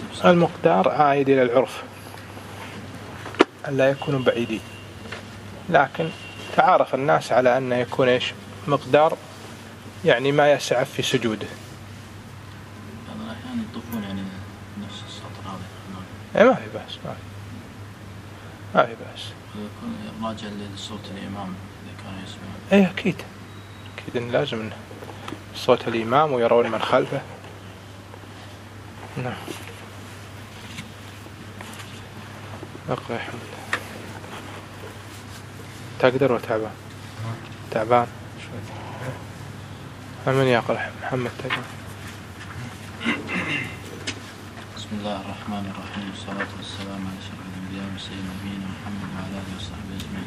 المقدار عائد إلى العرف ألا يكونوا بعيدين، لكن تعارف الناس على أنه يكون إيش مقدار يعني ما يسع في سجوده. هذا أحيانا يطوفون يعني نفس السطر هذا. ما في بأس، ما في بأس. يكون راجع لصوت الإمام إذا كانوا يسمعون. أي أكيد إن لازم إنه صوت الإمام ويرون من خلفه. نعم. اقرأ يا حمد. تقدر وتعبان؟ تعبان شوي. من يقرأ؟ محمد تقدر. بسم الله الرحمن الرحيم، والصلاة والسلام على أشرف الأنبياء وسيدنا نبينا محمد وعلى آله وصحبه أجمعين.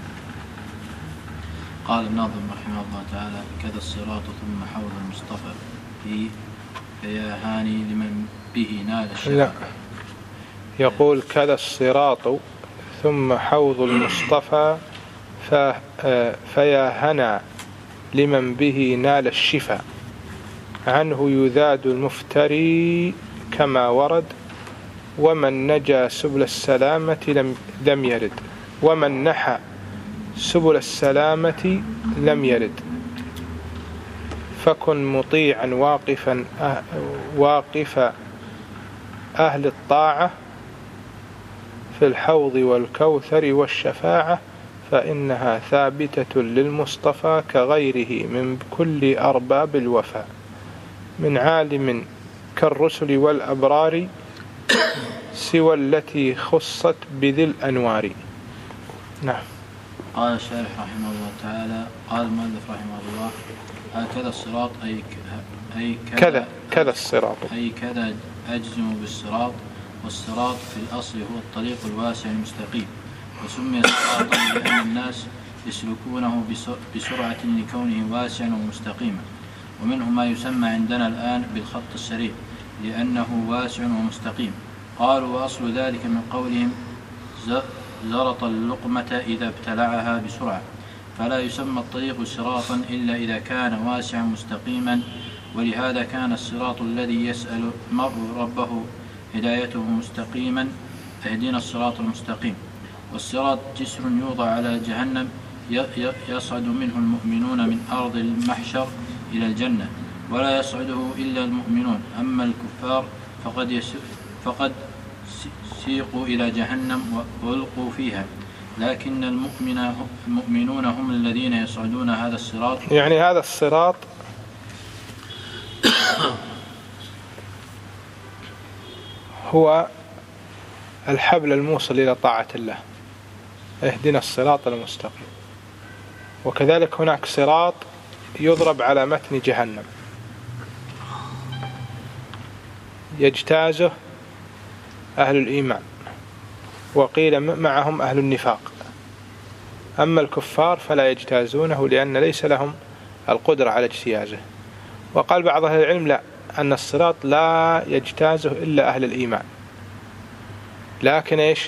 قال الناظم رحمه الله تعالى: كذا الصراط ثم حوض المصطفى فيا هاني لمن به نال الشفاء. لا، يقول كذا الصراط ثم حوض المصطفى فيا هنا لمن به نال الشفاء، عنه يذاد المفتري كما ورد، ومن نجا سبل السلامة لم يرد، ومن نحى سبل السلامة لم يرد. فكن مطيعا واقف أهل الطاعة في الحوض والكوثر والشفاعة، فإنها ثابتة للمصطفى كغيره من كل أرباب الوفاء، من عالم كالرسل والأبرار سوى التي خصت بذي الأنوار. نعم. قال الشارح رحمه الله تعالى، قال المؤلف رحمه الله: هكذا الصراط أي كذا الصراط أي كذا أجزم بالصراط. والصراط في الأصل هو الطريق الواسع المستقيم، وسمي صراطا لأن الناس يسلكونه بسرعة لكونه واسعا ومستقيما، ومنه ما يسمى عندنا الآن بالخط السريع لأنه واسع ومستقيم. قالوا: وأصل ذلك من قولهم زرط اللقمة إذا ابتلعها بسرعة، فلا يسمى الطريق صراطا إلا إذا كان واسعا مستقيما. ولهذا كان الصراط الذي يسأل المرء ربه هدايته مستقيما: اهدنا الصراط المستقيم. والصراط جسر يوضع على جهنم يصعد منه المؤمنون من أرض المحشر إلى الجنة، ولا يصعده إلا المؤمنون. أما الكفار فقد سيقوا إلى جهنم وألقوا فيها، لكن المؤمنون هم الذين يصعدون هذا الصراط. يعني هذا الصراط هو الحبل الموصل إلى طاعة الله، اهدنا الصراط المستقيم. وكذلك هناك صراط يضرب على متن جهنم يجتازه أهل الإيمان، وقيل معهم أهل النفاق. أما الكفار فلا يجتازونه لأن ليس لهم القدرة على اجتيازه. وقال بعض أهل العلم لا، أن الصراط لا يجتازه إلا أهل الإيمان، لكن إيش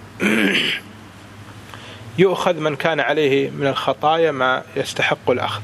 يؤخذ من كان عليه من الخطايا ما يستحق الأخذ.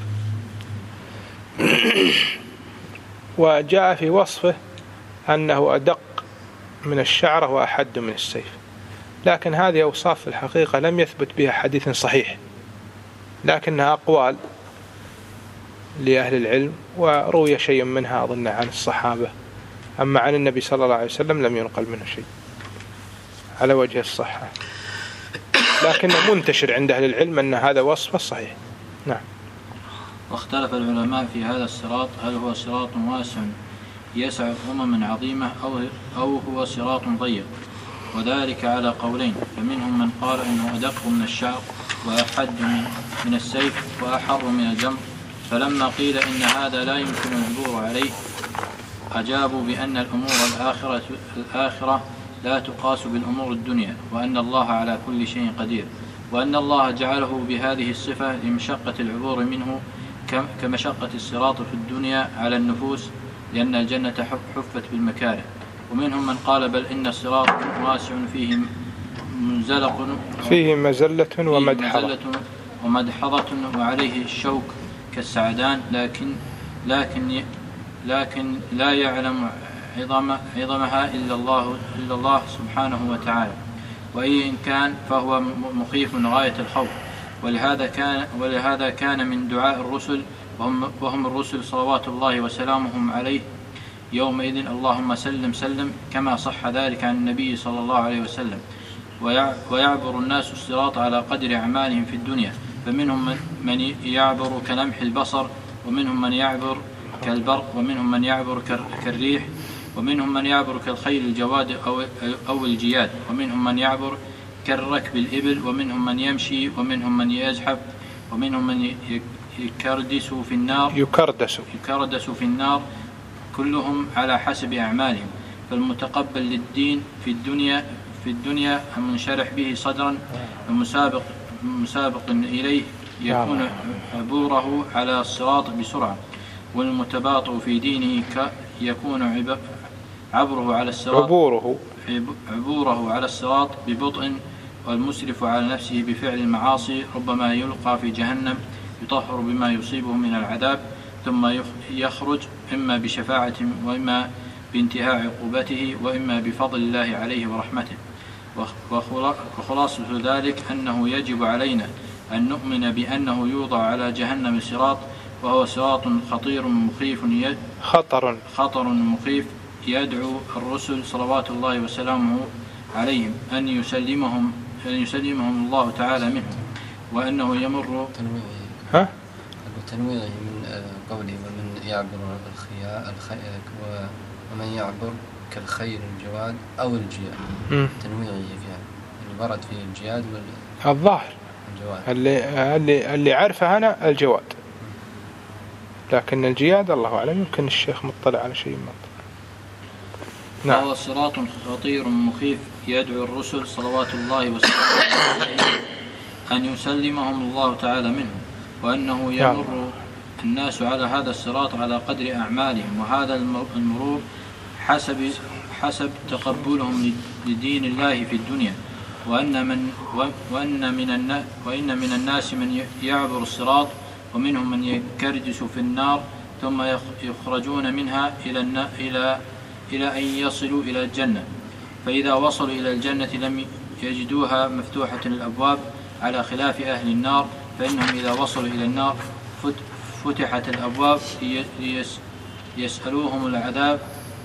وجاء في وصفه أنه أدق من الشعرة وأحد من السيف، لكن هذه أوصاف في الحقيقة لم يثبت بها حديث صحيح، لكنها أقوال لأهل العلم، وروي شيء منها أظن عن الصحابة، أما عن النبي صلى الله عليه وسلم لم ينقل منه شيء على وجه الصحة، لكن منتشر عند أهل العلم أن هذا وصف صحيح. نعم. واختلف العلماء في هذا الصراط، هل هو صراط واسع يسع عظيمة أو هو صراط ضيق، وذلك على قولين. فمنهم من قال إنه أدق من الشعر وأحد من السيف وأحر من الجمر، فلما قيل إن هذا لا يمكن العبور عليه أجابوا بأن الأمور الآخرة لا تقاس بالأمور الدنيا، وأن الله على كل شيء قدير، وأن الله جعله بهذه الصفة لمشقة العبور منه كمشقة الصراط في الدنيا على النفوس، لأن الجنة حفت بالمكاره. ومنهم من قال بل إن الصراط واسع فيه منزلق، فيه مزلة ومدحضة وعليه الشوك كالسعدان، لكن لا يعلم عظمها إلا الله سبحانه وتعالى، وإن كان فهو مخيف غاية الخوف. ولهذا كان من دعاء الرسل وهم الرسل صلوات الله وسلامهم عليه يومئذ اللهم سلم سلم، كما صح ذلك عن النبي صلى الله عليه وسلم. ويعبر الناس الصراط على قدر أعمالهم في الدنيا، فمنهم من يعبر كلمح البصر، ومنهم من يعبر كالبرق، ومنهم من يعبر كالريح، ومنهم من يعبر كالخيل الجواد أو الجياد، ومنهم من يعبر كالركب الإبل، ومنهم من يمشي، ومنهم من يزحف، ومنهم من يكردس في النار، كلهم على حسب أعمالهم. فالمتقبل للدين في الدنيا المنشرح به صدرا المسابق إليه يكون عبوره على الصراط بسرعة، والمتباطؤ في دينه يكون عبوره على الصراط ببطء، والمسرف على نفسه بفعل المعاصي ربما يلقى في جهنم يطهر بما يصيبه من العذاب، ثم يخرج إما بشفاعة، وإما بانتهاء عقوبته، وإما بفضل الله عليه ورحمته. وخلاصة ذلك أنه يجب علينا أن نؤمن بأنه يوضع على جهنم صراط، وهو صراط خطير مخيف خطر مخيف، يدعو الرسل صلوات الله وسلامه عليهم أن يسلمهم الله تعالى منه، وأنه يمر تنويعه من قوله ومن يعبر ومن يعبر كالخيل الجواد أو الجياد، تنويعه فيها اللي ورد فيه الجياد الظاهر اللي عارفه أنا الجواد، لكن الجياد الله أعلم، يمكن الشيخ مطلع على شيء مطلع. نعم. فهو صراط خطير مخيف، يدعو الرسل صلوات الله وسلامه عليه أن يسلمهم الله تعالى منه، وأنه يمر الناس على هذا الصراط على قدر أعمالهم، وهذا المرور حسب تقبلهم لدين الله في الدنيا، وإن من الناس من يعبر الصراط، ومنهم من يكردس في النار، ثم يخرجون منها إلى أن يصلوا إلى الجنة. فإذا وصلوا إلى الجنة لم يجدوها مفتوحة الأبواب، على خلاف أهل النار، فإنهم إذا وصلوا إلى النار فتحت الأبواب ليسألوهم العذاب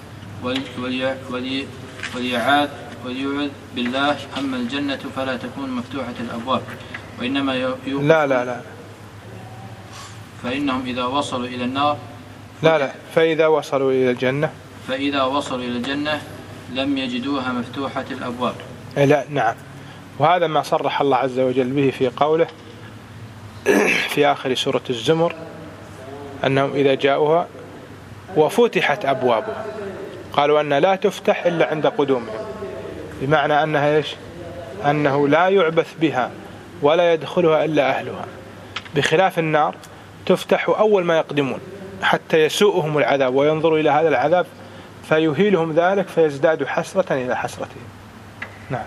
وليعاذ بالله. أما الجنة فلا تكون مفتوحة الأبواب، وإنما لا فإنهم إذا وصلوا إلى النار فإذا وصلوا إلى الجنة لم يجدوها مفتوحة الأبواب. لا، نعم. وهذا ما صرح الله عز وجل به في قوله في آخر سورة الزمر أنهم إذا جاءوها وفتحت أبوابها قالوا أن لا تفتح إلا عند قدومهم، بمعنى أنها أنه لا يعبث بها ولا يدخلها إلا أهلها، بخلاف النار تفتح أول ما يقدمون حتى يسوءهم العذاب وينظروا إلى هذا العذاب فيهيلهم ذلك فيزدادوا حسرة إلى حسرتهم. نعم.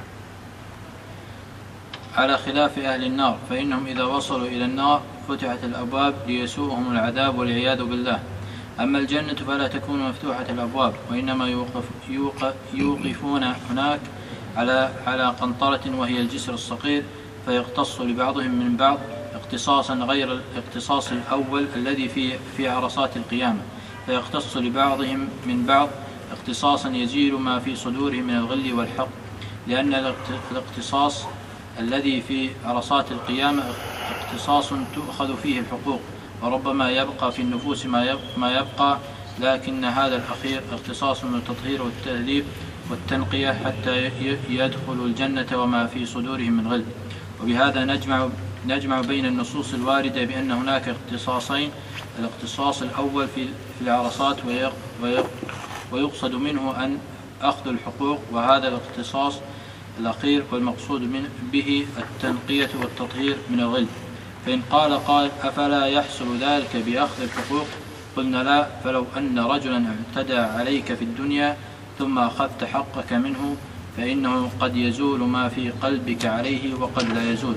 على خلاف أهل النار، فإنهم إذا وصلوا إلى النار فتحت الأبواب ليسوءهم العذاب والعياذ بالله. أما الجنة فلا تكون مفتوحة الأبواب، وإنما يوقفون هناك على قنطرة وهي الجسر الصغير، فيقتص لبعضهم من بعض اقتصاصا غير الاقتصاص الأول الذي في عرصات القيامة، فيقتص لبعضهم من بعض اقتصاصا يزيل ما في صدورهم من الغل والحقد، لأن الاقتصاص الذي في عرصات القيامة اقتصاص تؤخذ فيه الحقوق، وربما يبقى في النفوس ما يبقى، لكن هذا الأخير اختصاص للتطهير والتأليف والتنقية حتى يدخلوا الجنة وما في صدورهم من غل. وبهذا نجمع بين النصوص الواردة بأن هناك اختصاصين، الاختصاص الأول في العرصات ويقصد منه أن أخذ الحقوق، وهذا الاختصاص الأخير والمقصود به التنقية والتطهير من الغل. فإن قال أفلا يحصل ذلك بأخذ الحقوق؟ قلنا لا، فلو أن رجلا اعتدى عليك في الدنيا ثم أخذت حقك منه فإنه قد يزول ما في قلبك عليه وقد لا يزول،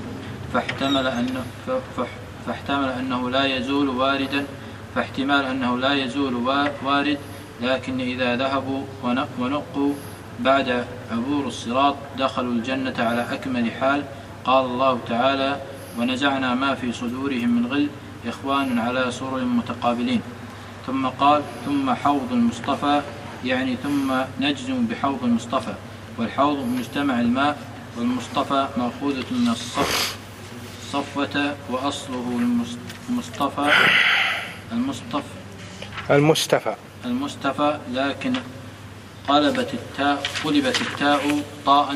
فاحتمال أنه لا يزول واردا، فاحتمال أنه لا يزول وارد لكن إذا ذهبوا ونقوا بعد عبور الصراط دخلوا الجنة على أكمل حال. قال الله تعالى: ونزعنا ما في صدورهم من غل إخوان على سرر متقابلين. ثم قال: ثم حوض المصطفى، يعني ثم نجزم بحوض المصطفى. والحوض مجتمع الماء، والمصطفى مأخوذة من الصفوة، وأصله المصطفى، لكن قلبت التاء طاء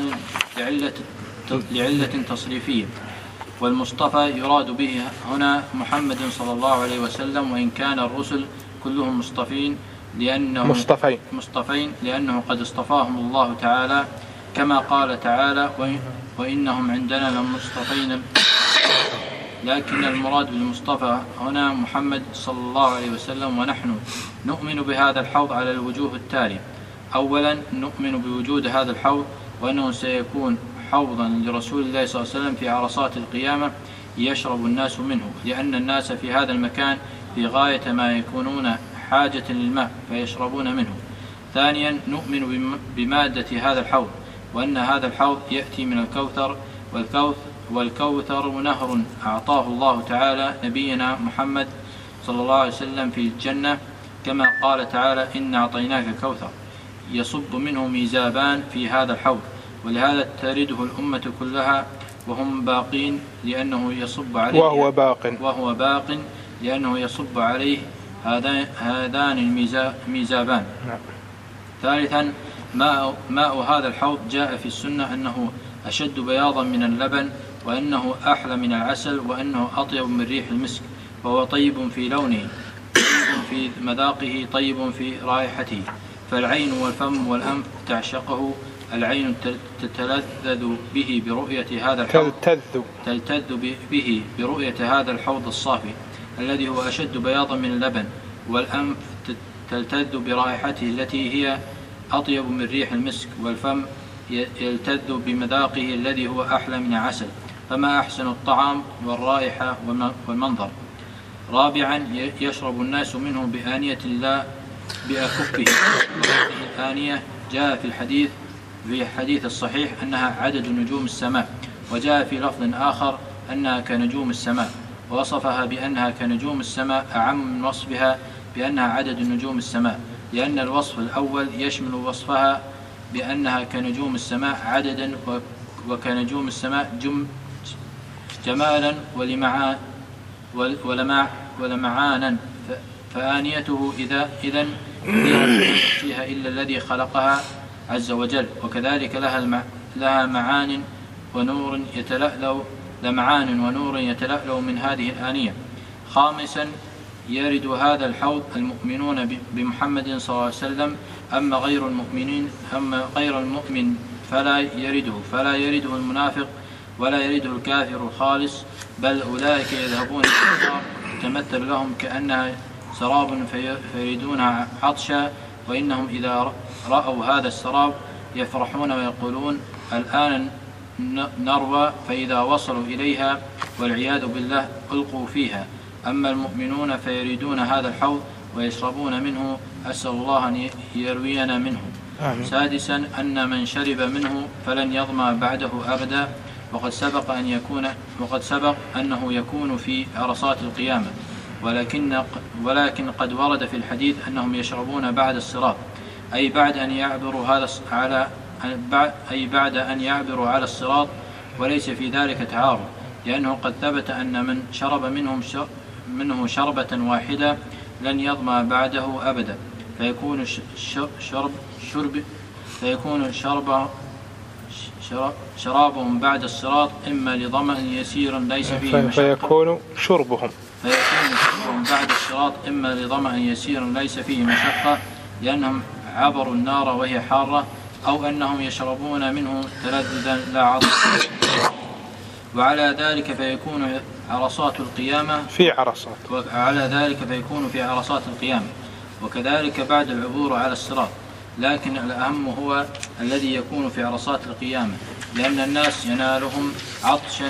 لعلة تصريفية. والمصطفى يراد به هنا محمد صلى الله عليه وسلم، وإن كان الرسل كلهم مصطفين لأنه قد اصطفاهم الله تعالى، كما قال تعالى: وإنهم عندنا لمصطفين. لكن المراد بالمصطفى هنا محمد صلى الله عليه وسلم. ونحن نؤمن بهذا الحوض على الوجوه التالية: أولا، نؤمن بوجود هذا الحوض، وأنه سيكون حوضا لرسول الله صلى الله عليه وسلم في عرصات القيامة يشرب الناس منه، لأن الناس في هذا المكان في غاية ما يكونون حاجة للماء فيشربون منه. ثانيا، نؤمن بمادة هذا الحوض، وأن هذا الحوض يأتي من الكوثر، والكوثر نهر أعطاه الله تعالى نبينا محمد صلى الله عليه وسلم في الجنة، كما قال تعالى: إنا أعطيناك الكوثر، يصب منه ميزابان في هذا الحوض. ولهذا ترده الأمة كلها وهم باقين، لأنه يصب عليه وهو باق لأنه يصب عليه هذان الميزابان. ثالثا، ماء هذا الحوض جاء في السنة أنه أشد بياضا من اللبن، وأنه أحلى من العسل، وأنه أطيب من ريح المسك، وهو طيب في لونه، طيب في مذاقه، طيب في رائحته. فالعين والفم والأنف تعشقه. العين تتلذذ به برؤية هذا الحوض، برؤية هذا الحوض الصافي الذي هو أشد بياضا من اللبن. والأنف تلتذ برائحته التي هي أطيب من ريح المسك. والفم يلتذ بمذاقه الذي هو أحلى من العسل. فما أحسن الطعام والرائحة والمنظر. رابعا، يشرب الناس منه بآنية لا بأكفه. الآنية جاء في الحديث الصحيح أنها عدد نجوم السماء، وجاء في لفظ آخر أنها كنجوم السماء، ووصفها بأنها كنجوم السماء أعم من وصفها بأنها عدد نجوم السماء، لأن الوصف الأول يشمل وصفها بأنها كنجوم السماء عددا وكنجوم السماء جمالا ولمعانا. فآنيته إذن فيها إلا الذي خلقها عز وجل. وكذلك لها معان ونور يتلألأ من هذه الآنية. خامسا، يرد هذا الحوض المؤمنون بمحمد صلى الله عليه وسلم. أما غير المؤمن فلا يرده المنافق ولا يرده الكافر الخالص، بل أولئك يذهبون إلى النار تمثل لهم كأنها سراب فيريدونها عطشا، وإنهم إذا رأوا هذا السراب يفرحون ويقولون: الآن نروى، فإذا وصلوا إليها والعياذ بالله ألقوا فيها. أما المؤمنون فيريدون هذا الحوض ويشربون منه، أسأل الله أن يروينا منه. سادسا، أن من شرب منه فلن يظمأ بعده أبدا، وقد سبق أنه يكون في عرصات القيامة، ولكن قد ورد في الحديث أنهم يشربون بعد الصراط، أي بعد أن يعبروا على الصراط، وليس في ذلك تعارض، لأنه قد ثبت أن من شرب منه شربة واحدة لن يظمأ بعده أبدا، فيكون شرابهم بعد الصراط إما لظمأ يسير ليس فيه مشقة، فيكون شربهم بعد الصراط إما لظمأ يسير ليس فيه مشقة، لأنهم عبروا النار وهي حارة، أو أنهم يشربون منه تلذذا لا عطش. وعلى ذلك فيكون عرصات القيامة في عرصات القيامة، وكذلك بعد العبور على الصراط. لكن الأهم هو الذي يكون في عرصات القيامة، لأن الناس ينالهم عطش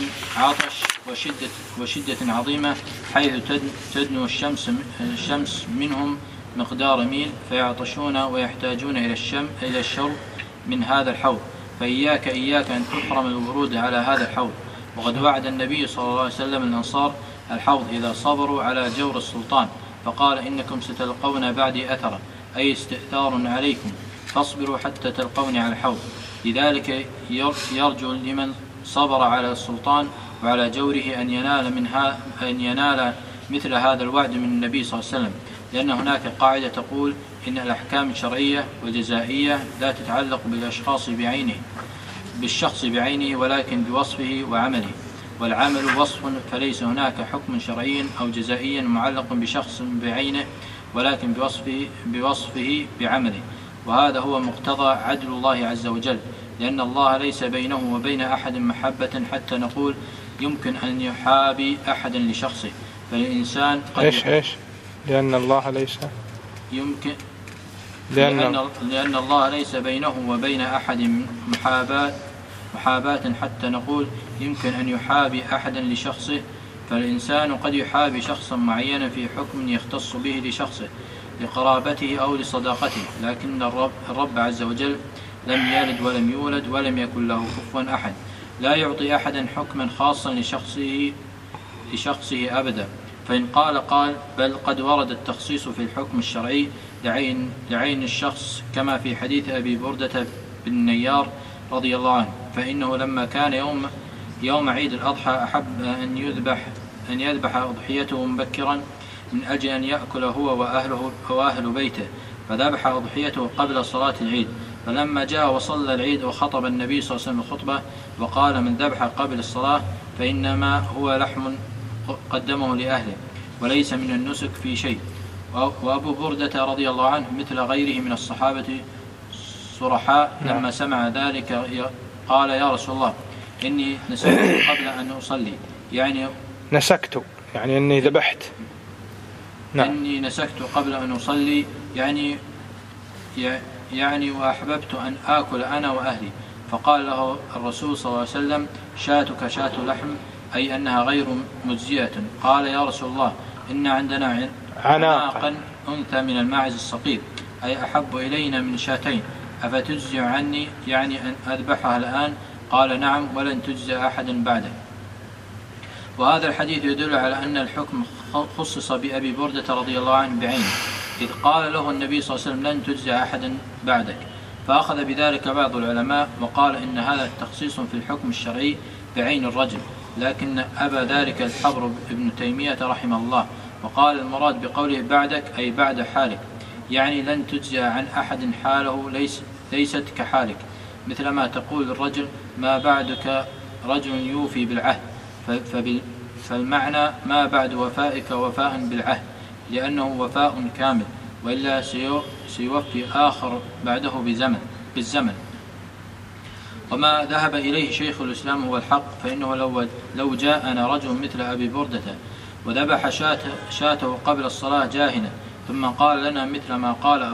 وشدة عظيمة، حيث تدنو الشمس منهم مقدار ميل فيعطشون ويحتاجون إلى الشرب من هذا الحوض، فإياك أن تحرم الورود على هذا الحوض. وقد وعد النبي صلى الله عليه وسلم الأنصار الحوض إذا صبروا على جور السلطان، فقال إنكم ستلقون بعدي أثرا، أي استئثار عليكم، فاصبروا حتى تلقوني على الحوض. لذلك يرجو لمن صبر على السلطان وعلى جوره أن ينال مثل هذا الوعد من النبي صلى الله عليه وسلم، لأن هناك قاعدة تقول إن الأحكام الشرعية والجزائية لا تتعلق بالشخص بعينه ولكن بوصفه وعمله، والعمل وصف، فليس هناك حكم شرعي أو جزائي معلق بشخص بعينه ولكن بوصفه بعمله. وهذا هو مقتضى عدل الله عز وجل، لأن الله ليس بينه وبين أحد محبة حتى نقول يمكن أن يحابي أحدا لشخصه، فالإنسان قد لأن الله ليس يمكن لأن الله ليس بينه وبين أحد محاباة حتى نقول يمكن أن يحابي أحدا لشخصه، فالإنسان قد يحابي شخصا معينا في حكم يختص به لشخصه لقرابته أو لصداقته، لكن الرب عز وجل لم يلد ولم يولد ولم يكن له كفوا أحد، لا يعطي أحدا حكما خاصا لشخصه أبدا. فإن قال بل قد ورد التخصيص في الحكم الشرعي لعين الشخص، كما في حديث أبي بردة بن نيار رضي الله عنه، فإنه لما كان يوم عيد الأضحى أحب أن يذبح أضحيته مبكرا من أجل أن يأكل هو وأهل بيته، فذبح أضحيته قبل صلاة العيد. فلما جاء وصلى العيد وخطب النبي صلى الله عليه وسلم الخطبة وقال من ذبح قبل الصلاة فإنما هو لحم قدمه لأهله وليس من النسك في شيء. وأبو بردة رضي الله عنه مثل غيره من الصحابة صرحاء لما سمع ذلك قال يا رسول الله إني نسكت قبل أن أصلي، يعني نسكت يعني أني ذبحت، إني نسكت قبل أن أصلي يعني وأحببت أن آكل أنا وأهلي. فقال له الرسول صلى الله عليه وسلم شاتك شات لحم، أي أنها غير مجزية. قال يا رسول الله إن عندنا عناقا أنثى من الماعز الصقيل، أي أحب إلينا من شاتين، أفتجزي عني يعني أن أذبحها الآن؟ قال نعم ولن تجزي أحدا بعده. وهذا الحديث يدل على أن الحكم خصص بأبي بردة رضي الله عنه بعينه، إذ قال له النبي صلى الله عليه وسلم لن تجزي أحدا بعدك، فأخذ بذلك بعض العلماء وقال إن هذا تخصيص في الحكم الشرعي بعين الرجل، لكن أبى ذلك الحبر ابن تيمية رحمه الله، وقال المراد بقوله بعدك أي بعد حالك، يعني لن تجزي عن أحد حاله ليست كحالك، مثل ما تقول الرجل ما بعدك رجل يوفي بالعهد، فالمعنى ما بعد وفائك وفاء بالعهد، لأنه وفاء كامل، وإلا سيوفي آخر بعده بالزمن. وما ذهب إليه شيخ الإسلام هو الحق، فإنه لو جاءنا رجل مثل أبي بردة وذبح شاته قبل الصلاة جاهنا ثم قال لنا مثل ما قال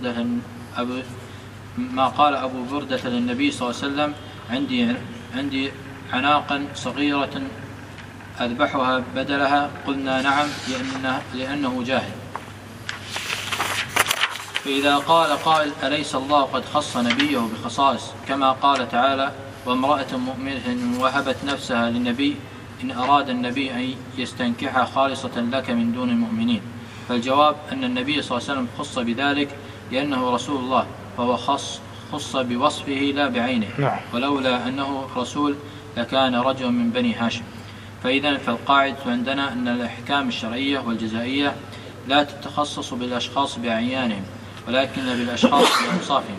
أبو بردة للنبي صلى الله عليه وسلم عندي عناقا صغيرة أذبحها بدلها، قلنا نعم لأنه جاهل. فإذا قال قائل أليس الله قد خص نبيه بخصائص كما قال تعالى وامرأة مؤمنة وهبت نفسها للنبي إن أراد النبي أن يستنكحها خالصة لك من دون المؤمنين؟ فالجواب أن النبي صلى الله عليه وسلم خص بذلك لأنه رسول الله، فهو خص بوصفه لا بعينه، ولولا أنه رسول لكان رجل من بني هاشم. فإذا فالقاعدة عندنا أن الأحكام الشرعية والجزائية لا تتخصص بالأشخاص بأعيانهم ولكن بالأشخاص بأوصافهم،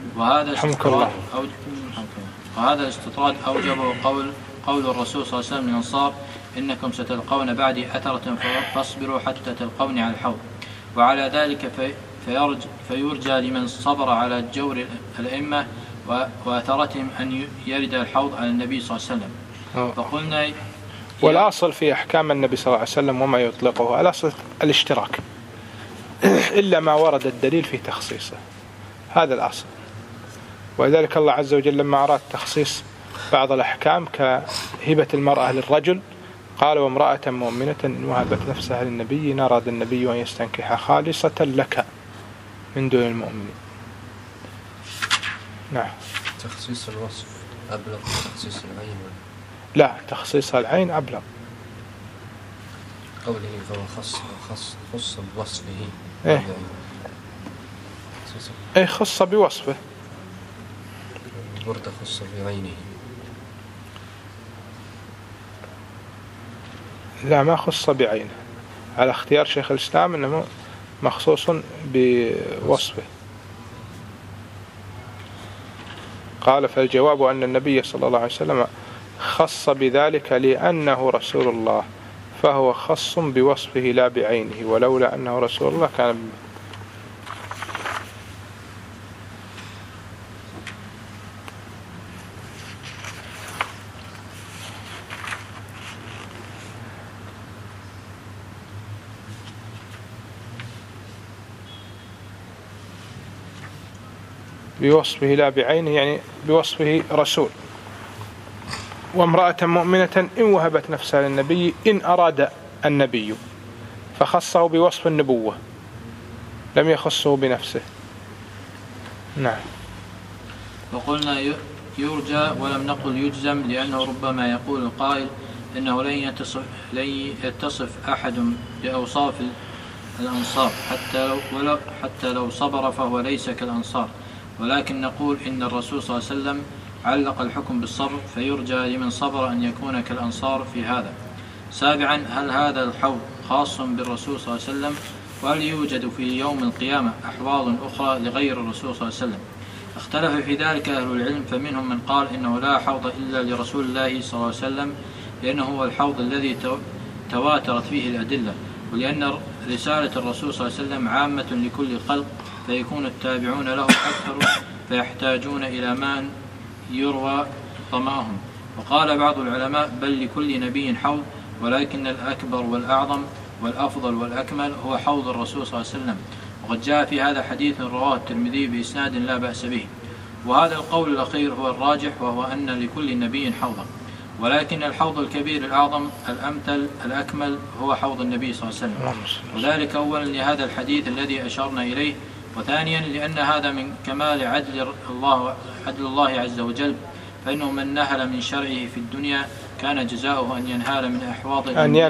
وهذا الاستطراد أوجبه قول الرسول صلى الله عليه وسلم للأنصار إنكم ستلقون بعدي أثرة فاصبروا حتى تلقوني على الحوض. وعلى ذلك فيرجى لمن صبر على جور الأئمة وأثرتهم أن يرد الحوض على النبي صلى الله عليه وسلم. فقلنا والأصل في أحكام النبي صلى الله عليه وسلم وما يطلقه الأصل الاشتراك إلا ما ورد الدليل في تخصيصه، هذا الأصل. ولذلك الله عز وجل لما أراد تخصيص بعض الأحكام كهبة المرأة للرجل قال وامرأة مؤمنة إن وهبت نفسها للنبي إن أراد النبي أن يستنكحها خالصة لك من دون المؤمنين. نعم. تخصيص الوصف أبلغ من تخصيص العين؟ لا، تخصيص العين أبلغ. قوله فهو خص بوصفه. إيه خص بوصفه. ورد خص بعينه. لا، ما خص بعينه، على اختيار شيخ الإسلام إنه مخصوص بوصفه. قال فالجواب أن النبي صلى الله عليه وسلم خص بذلك لأنه رسول الله، فهو خص بوصفه لا بعينه، ولولا أنه رسول الله كان بوصفه لا بعينه، يعني بوصفه رسول. وامرأة مؤمنة إن وهبت نفسها للنبي إن أراد النبي، فخصه بوصف النبوة لم يخصه بنفسه. نعم. وقلنا يرجى ولم نقل يجزم، لأنه ربما يقول القائل إنه لن يتصف أحد بأوصاف الأنصار حتى لو صبر فهو ليس كالأنصار، ولكن نقول إن الرسول صلى الله عليه وسلم علق الحكم بالصبر، فيرجى لمن صبر أن يكون كالأنصار في هذا. سابعا، هل هذا الحوض خاص بالرسول صلى الله عليه وسلم، وهل يوجد في يوم القيامة أحواض أخرى لغير الرسول صلى الله عليه وسلم؟ اختلف في ذلك أهل العلم، فمنهم من قال إنه لا حوض إلا لرسول الله صلى الله عليه وسلم، لأنه هو الحوض الذي تواترت فيه الأدلة، ولأن رسالة الرسول صلى الله عليه وسلم عامة لكل الخلق، فيكون التابعون له أكثر فيحتاجون إلى من يروى ظمأهم. وقال بعض العلماء بل لكل نبي حوض، ولكن الأكبر والأعظم والأفضل والأكمل هو حوض الرسول صلى الله عليه وسلم، وقد جاء في هذا حديث رواه الترمذي بإسناد لا بأس به. وهذا القول الأخير هو الراجح، وهو أن لكل نبي حوضا، ولكن الحوض الكبير الأعظم الأمثل الأكمل هو حوض النبي صلى الله عليه وسلم، وذلك أولا لهذا الحديث الذي أشرنا إليه، وثانيا لأن هذا من كمال عدل الله عز وجل، فإنه من نهل من شرعه في الدنيا كان جزاؤه أن ينهال من أحواض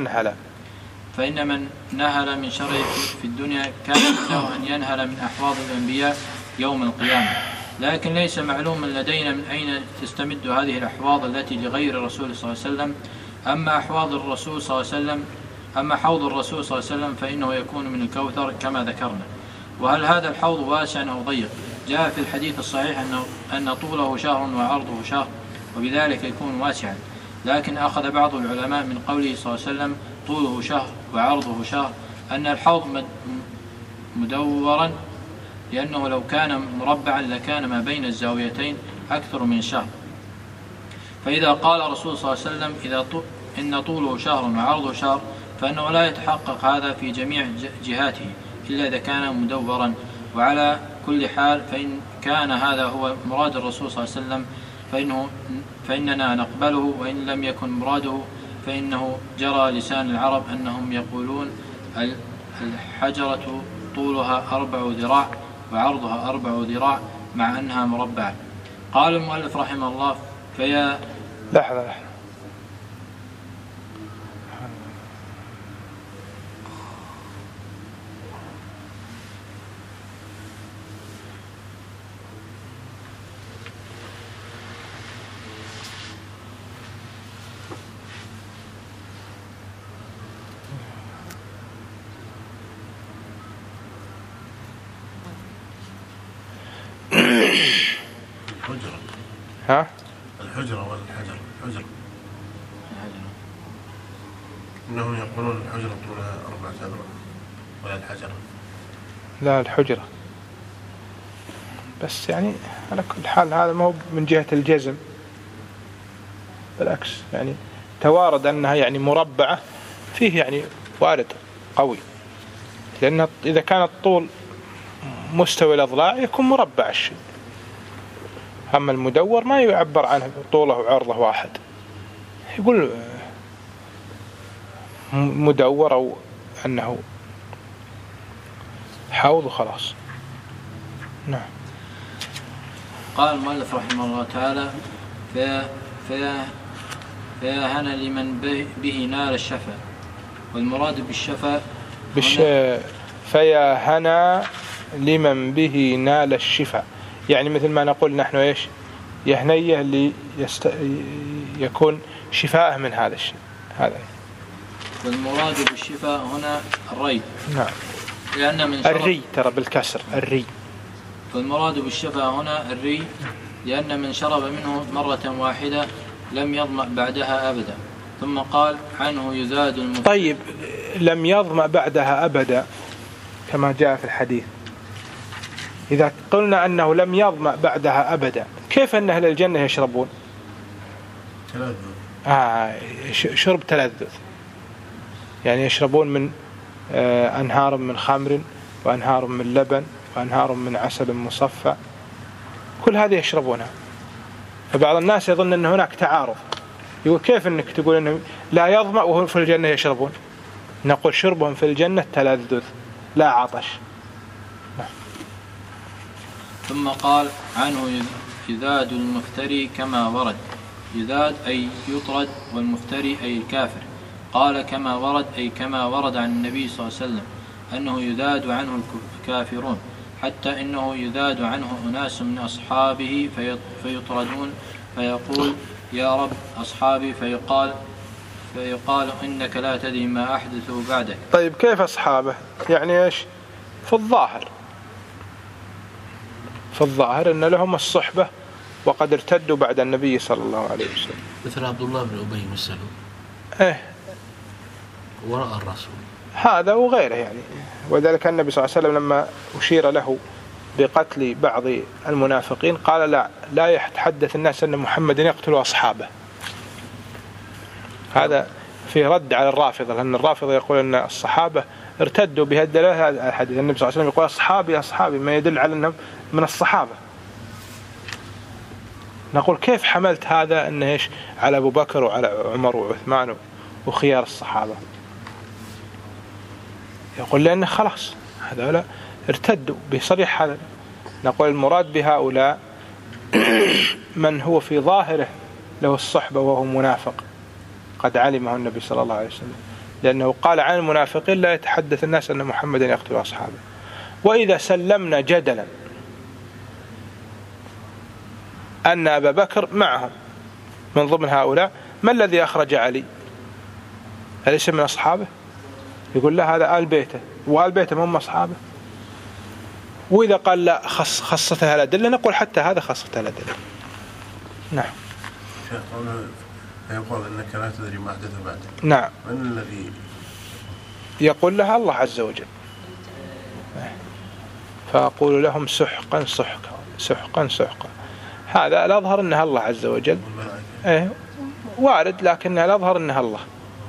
فإن من نهل من شرعه في الدنيا كان جزاؤه أن ينهل من أحواض الأنبياء يوم القيامة. لكن ليس معلوما لدينا من أين تستمد هذه الأحواض التي لغير الرسول صلى الله عليه وسلم. أما حوض الرسول صلى الله عليه وسلم أما حوض الرسول صلى الله عليه وسلم فإنه يكون من الكوثر كما ذكرنا. وهل هذا الحوض واسع أو ضيق؟ جاء في الحديث الصحيح أن طوله شهر وعرضه شهر، وبذلك يكون واسعا. لكن أخذ بعض العلماء من قوله صلى الله عليه وسلم طوله شهر وعرضه شهر أن الحوض مدورا، لأنه لو كان مربعا لكان ما بين الزاويتين أكثر من شهر. فإذا قال الرسول صلى الله عليه وسلم إن طوله شهر وعرضه شهر، فإنه لا يتحقق هذا في جميع جهاته إلا إذا كان مدورا. وعلى كل حال فإن كان هذا هو مراد الرسول صلى الله عليه وسلم فإننا نقبله، وإن لم يكن مراده فإنه جرى لسان العرب أنهم يقولون الحجرة طولها 4 ذراع وعرضها 4 ذراع مع أنها مربعة. قال المؤلف رحمه الله فيا لحظة الحجرة ولا الحجر؟ الحجر إنهم يقولون الحجرة طولها 4 ذراع ولا الحجرة؟ لا، الحجرة. بس يعني على كل حال هذا ما هو من جهة الجزم، بالعكس يعني توارد أنها يعني مربعة فيه يعني وارد قوي، لأن إذا كان الطول مستوي الأضلاع يكون مربع الشيء، أما المدور ما يعبر عنه طوله وعرضه واحد. يقول مدور أو أنه حوض وخلاص. نعم. قال المؤلف رحمه الله تعالى: فيا هنا لمن به نال الشفاء. والمراد بالشفاء فيا هنا لمن به نال الشفاء، يعني مثل ما نقول نحن إيش يهنيه اللي يكون شفاءه من هذا الشيء هذا. والمراد بالشفاء هنا الري. نعم. لأن من الري ترى بالكسر الري. والمراد بالشفاء هنا الري، لأن من شرب منه مرة واحدة لم يظمأ بعدها أبدا. ثم قال عنه يزاد طيب لم يظمأ بعدها أبدا كما جاء في الحديث، إذا قلنا أنه لم يظمأ بعدها أبدا كيف أن أهل الجنة يشربون؟ شرب تلذذ، يعني يشربون من أنهار من خمر وأنهار من لبن وأنهار من عسل مصفى، كل هذه يشربونها. فبعض الناس يظن أن هناك تعارض، يقول كيف أنك تقول أنه لا يظمأ وهم في الجنة يشربون؟ نقول شربهم في الجنة تلذذ لا عطش. ثم قال عنه يذاد المفتري كما ورد. يذاد أي يطرد، والمفتري أي الكافر. قال كما ورد أي كما ورد عن النبي صلى الله عليه وسلم أنه يذاد عنه الكافرون، حتى إنه يذاد عنه أناس من أصحابه فيطردون، فيقول يا رب أصحابي، فيقال إنك لا تدري ما أحدثوا بعدك. طيب كيف أصحابه؟ يعني إيش في الظاهر أن لهم الصحبة وقد ارتدوا بعد النبي صلى الله عليه وسلم، مثل عبد الله بن أبي بن سلول وراء الرسول هذا وغيره يعني. وذلك النبي صلى الله عليه وسلم لما أشير له بقتل بعض المنافقين قال لا يتحدث الناس أن محمد يقتل أصحابه. هذا في رد على الرافضة، لأن الرافضة يقول أن الصحابة ارتدوا بهذا الحديث. النبي صلى الله عليه وسلم يقول أصحابي ما يدل على أنهم من الصحابة. نقول كيف حملت هذا أنه إيش على أبو بكر وعلى عمر وعثمان وخيار الصحابة؟ يقول لأنه خلاص هذا ارتدوا بصريح هذا. نقول المراد بهؤلاء من هو في ظاهره له الصحبة وهو منافق قد علمه النبي صلى الله عليه وسلم، لأنه قال عن المنافقين لا يتحدث الناس أن محمدا يقتل أصحابه. وإذا سلمنا جدلا أن أبا بكر معهم من ضمن هؤلاء، ما الذي أخرج علي؟ أليس من أصحابه؟ يقول لا هذا آل بيته، وآل بيته هم أصحابه. وإذا قال لا خصتها الأدلة نقول حتى هذا خصتها الأدلة. نعم. يقول إنك لا تدري ما أحدث بعدك. نعم. من الذي يقول لها الله عز وجل. فأقول لهم سحقا سحقا سحقا سحقا. هذا الأظهر أنها الله عز وجل. وارد، لكنها الأظهر أنها الله.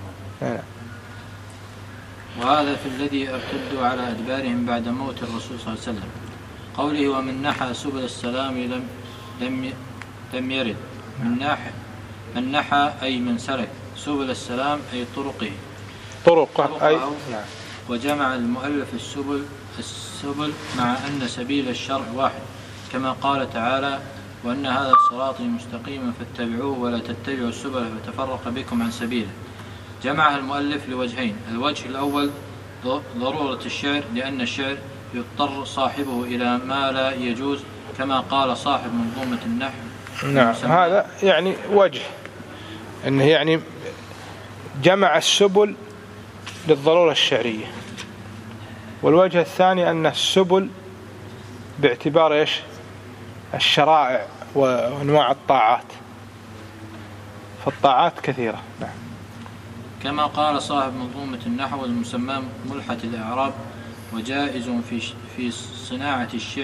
وهذا في الذي ارتدوا على أدبارهم بعد موت الرسول صلى الله عليه وسلم. قوله ومن نحى سبل السلام لم يرد. من نحى أي من سلك، سبل السلام أي طرقه أي نعم. وجمع المؤلف السبل مع أن سبيل الشرع واحد، كما قال تعالى وأن هذا صراطي مستقيما فاتبعوه ولا تتبعوا السبل فتفرق بكم عن سبيله. جمعها المؤلف لوجهين: الوجه الأول ضرورة الشعر، لأن الشعر يضطر صاحبه إلى ما لا يجوز، كما قال صاحب منظومة النحو. نعم، هذا يعني وجه أنه يعني جمع السبل للضرورة الشعرية. والوجه الثاني أن السبل باعتبار إيش الشرائع وأنواع الطاعات، فالطاعات كثيرة. نعم. كما قال صاحب منظومة النحو المسمى ملحة الإعراب: وجائز في صناعة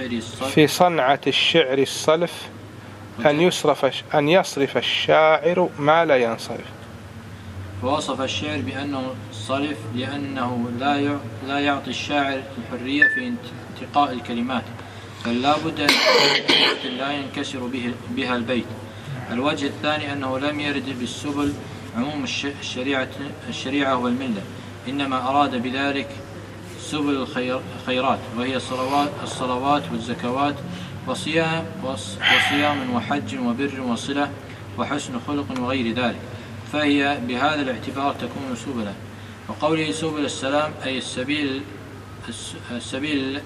الشعر الصلف أن يصرف الشاعر ما لا ينصرف. فوصف الشعر بأنه صلف لأنه لا يعطي الشاعر الحرية في انتقاء الكلمات، بل لا بد لا ينكسر بها البيت. الوجه الثاني أنه لم يرد بالسبل عموم الشريعة والملة، إنما أراد بذلك سبل الخيرات، وهي الصلوات والزكوات وصيام وحج وبر وصلة وحسن خلق وغير ذلك، فهي بهذا الاعتبار تكون سبلا. وقوله سبل السلام أي السبل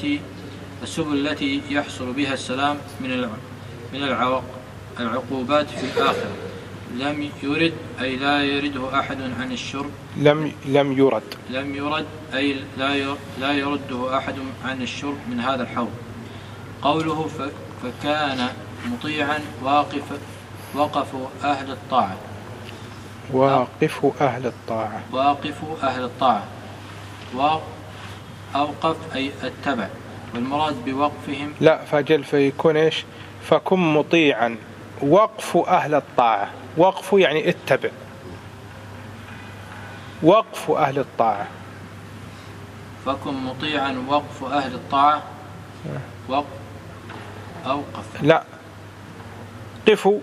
التي يحصل بها السلام من العقوبات في الآخرة. لم يرد أي لا يرده أحد عن الشرب. لم يرد أي لا يرده أحد عن الشرب من هذا الحوض. قوله فكان مطيعا وقف أهل الطاعة. واقف أهل الطاعة وأوقف أي اتبع، والمراد بوقفهم لا فجل فيكون إيش؟ فكن مطيعا وقف أهل الطاعة. وقف يعني اتبع، وقف أهل الطاعة. فكن مطيعا وقف أهل الطاعة أوقف لا قفوا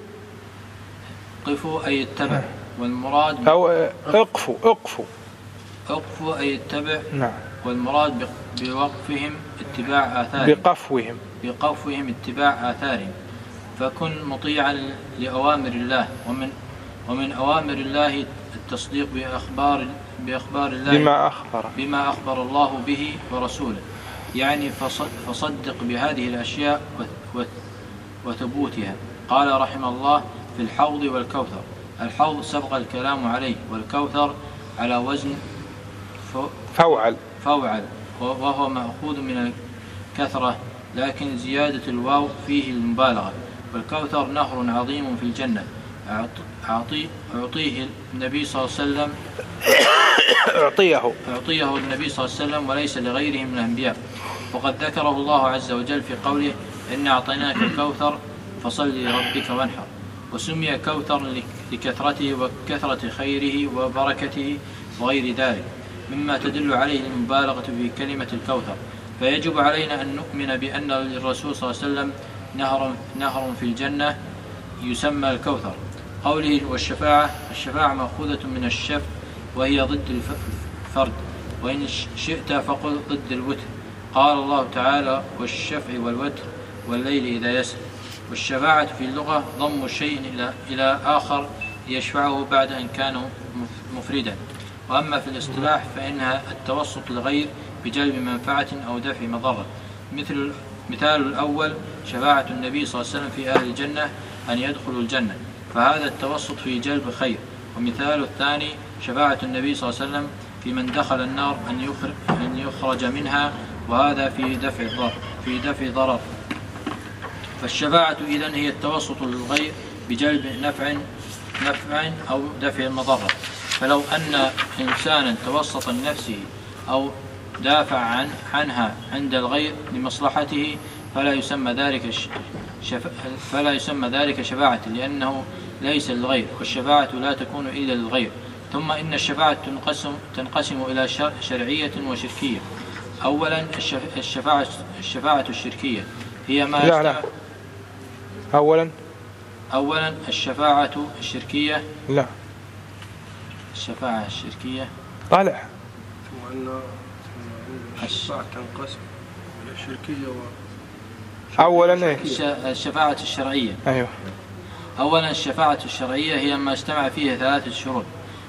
أي اتبع، والمراد أو اقفوا أي اتبع. نعم. والمراد بوقفهم اتباع آثارهم، بقفوهم اتباع آثارهم. فكن مطيعا لأوامر الله، ومن أوامر الله التصديق بأخبار الله بما أخبر الله به ورسوله، يعني فصدق بهذه الأشياء وثبوتها. قال رحمه الله في الحوض والكوثر. الحوض سبق الكلام عليه، والكوثر على وزن فوعل، وهو مأخوذ من الكثرة، لكن زيادة الواو فيه المبالغة. والكوثر نهر عظيم في الجنة أعطيه النبي صلى الله عليه وسلم أعطيه النبي صلى الله عليه وسلم وليس لغيره من الأنبياء. وقد ذكره الله عز وجل في قوله إنا أعطيناك الكوثر فصل لربك وانحر. وسمي كوثر لكثرته وكثرة خيره وبركته وغير ذلك مما تدل عليه المبالغة في كلمة الكوثر. فيجب علينا أن نؤمن بأن للرسول صلى الله عليه وسلم نهر في الجنة يسمى الكوثر. قوله الشفاعة مأخوذة من الشف، وهي ضد الفرد، وإن شئت فقل ضد الوتر. قال الله تعالى والشفع والوتر والليل إذا يسر. والشفاعة في اللغة ضم الشيء إلى آخر يشفعه بعد أن كان مفردا. وأما في الاصطلاح فإنها التوسط للغير بجلب منفعة أو دفع مضرة. مثال الأول شفاعة النبي صلى الله عليه وسلم في أهل الجنة أن يدخلوا الجنة، فهذا التوسط في جلب خير. ومثال الثاني شفاعة النبي صلى الله عليه وسلم في من دخل النار أن يخرج منها، وهذا في دفع ضرر. فالشفاعة إذن هي التوسط للغير بجلب نفع أو دفع مضرة. فلو أن إنسانا توسط لنفسه أو دافع عنها عند الغير لمصلحته فلا يسمى ذلك شفاعة، لأنه ليس للغير، والشفاعة لا تكون إلا للغير. ثم إن الشفاعة تنقسم إلى شرعية وشركية. أولا الشفاعة الشركية هي ما لا أولا الشفاعة الشركية الشفاعة الشركية طالع وأن الشفاعة تنقسم إلى الشركية أولا الشفاعة الشرعية. أيوه. أولا الشفاعة الشرعية هي ما اجتمع فيها 3 شروط.